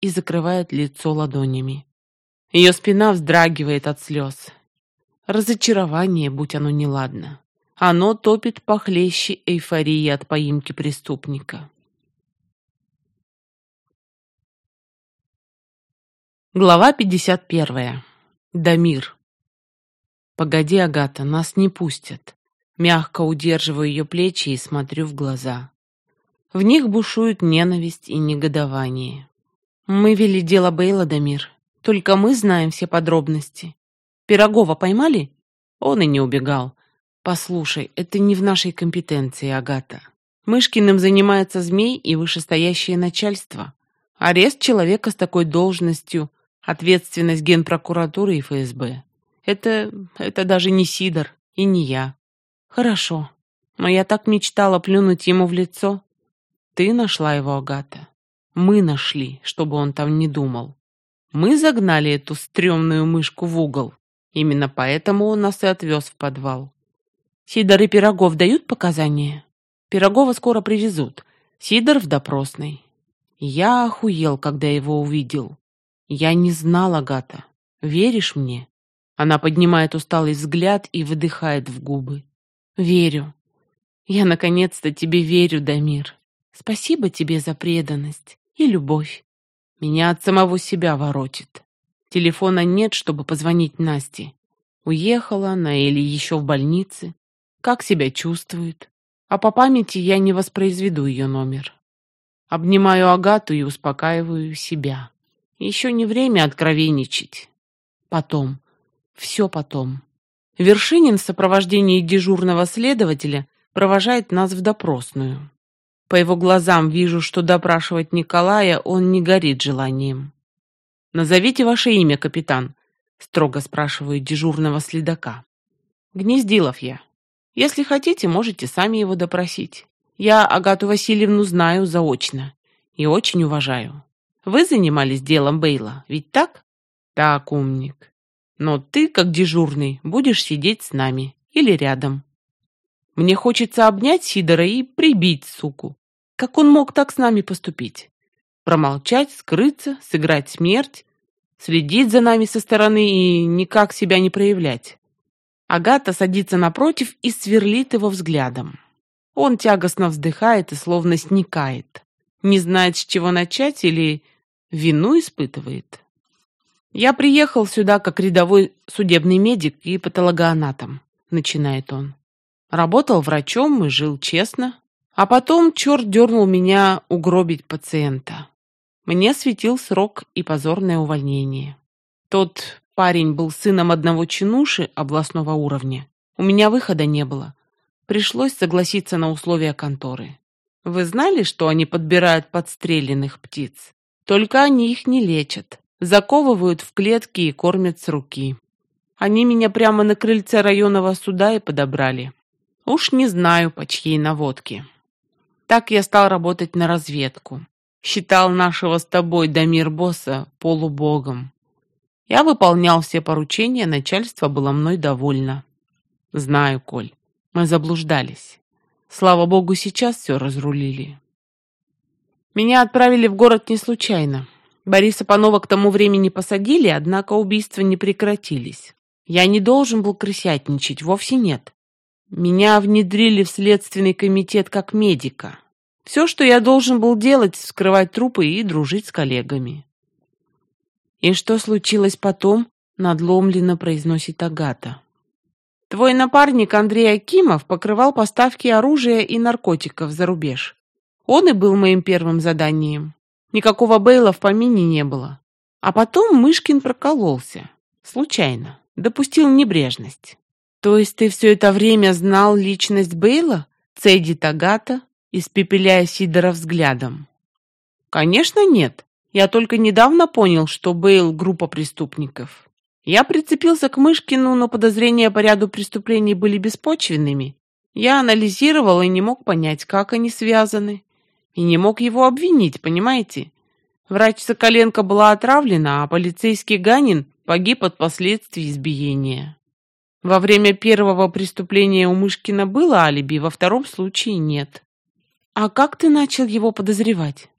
и закрывает лицо ладонями. Ее спина вздрагивает от слез. Разочарование, будь оно неладно. Оно топит похлеще эйфории от поимки преступника. Глава 51. Дамир. «Погоди, Агата, нас не пустят». Мягко удерживаю ее плечи и смотрю в глаза. В них бушуют ненависть и негодование. «Мы вели дело Бейла, Дамир. Только мы знаем все подробности. Пирогова поймали?» Он и не убегал. «Послушай, это не в нашей компетенции, Агата. Мышкиным занимается Змей и вышестоящее начальство. Арест человека с такой должностью, ответственность Генпрокуратуры и ФСБ. Это даже не Сидор и не я. Хорошо, но я так мечтала плюнуть ему в лицо. Ты нашла его, Агата. Мы нашли, чтобы он там не думал. Мы загнали эту стрёмную мышку в угол. Именно поэтому он нас и отвез в подвал. Сидор и Пирогов дают показания? Пирогова скоро привезут. Сидор в допросной. Я охуел, когда его увидел. Я не знал, Агата. Веришь мне?» Она поднимает усталый взгляд и выдыхает в губы. «Верю. Я наконец-то тебе верю, Дамир. Спасибо тебе за преданность и любовь. Меня от самого себя воротит. Телефона нет, чтобы позвонить Насте. Уехала она или еще в больнице. Как себя чувствует? А по памяти я не воспроизведу ее номер. Обнимаю Агату и успокаиваю себя. Еще не время откровенничать. Потом. Все потом. Вершинин в сопровождении дежурного следователя провожает нас в допросную. По его глазам вижу, что допрашивать Николая он не горит желанием. «Назовите ваше имя, капитан», — строго спрашиваю дежурного следака. «Гнездилов я. Если хотите, можете сами его допросить. Я Агату Васильевну знаю заочно и очень уважаю. Вы занимались делом Бейла, ведь так?» «Так, умник. Но ты, как дежурный, будешь сидеть с нами или рядом. Мне хочется обнять Сидора и прибить, суку. Как он мог так с нами поступить? Промолчать, скрыться, сыграть смерть, следить за нами со стороны и никак себя не проявлять». Агата садится напротив и сверлит его взглядом. Он тягостно вздыхает и словно сникает. Не знает, с чего начать или вину испытывает. «Я приехал сюда как рядовой судебный медик и патологоанатом», — начинает он. «Работал врачом и жил честно. А потом черт дернул меня угробить пациента. Мне светил срок и позорное увольнение. Тот парень был сыном одного чинуши областного уровня. У меня выхода не было. Пришлось согласиться на условия конторы. Вы знали, что они подбирают подстреленных птиц? Только они их не лечат. Заковывают в клетки и кормят с руки. Они меня прямо на крыльце районного суда и подобрали. Уж не знаю, по чьей наводке. Так я стал работать на разведку. Считал нашего с тобой, Дамир, босса полубогом. Я выполнял все поручения, начальство было мной довольно. Знаю, Коль, мы заблуждались. Слава богу, сейчас все разрулили. Меня отправили в город не случайно. Бориса Панова к тому времени посадили, однако убийства не прекратились. Я не должен был крысятничать, вовсе нет. Меня внедрили в следственный комитет как медика. Все, что я должен был делать, вскрывать трупы и дружить с коллегами. «И что случилось потом?» — надломленно произносит Агата. «Твой напарник Андрей Акимов покрывал поставки оружия и наркотиков за рубеж. Он и был моим первым заданием. Никакого Бейла в помине не было. А потом Мышкин прокололся. Случайно. Допустил небрежность». «То есть ты все это время знал личность Бейла?» — цедит Агата, испепеляя Сидора взглядом. «Конечно нет. Я только недавно понял, что Бейл — группа преступников. Я прицепился к Мышкину, но подозрения по ряду преступлений были беспочвенными. Я анализировал и не мог понять, как они связаны. И не мог его обвинить, понимаете? Врач Соколенко была отравлена, а полицейский Ганин погиб от последствий избиения. Во время первого преступления у Мышкина было алиби, во втором случае нет». «А как ты начал его подозревать?»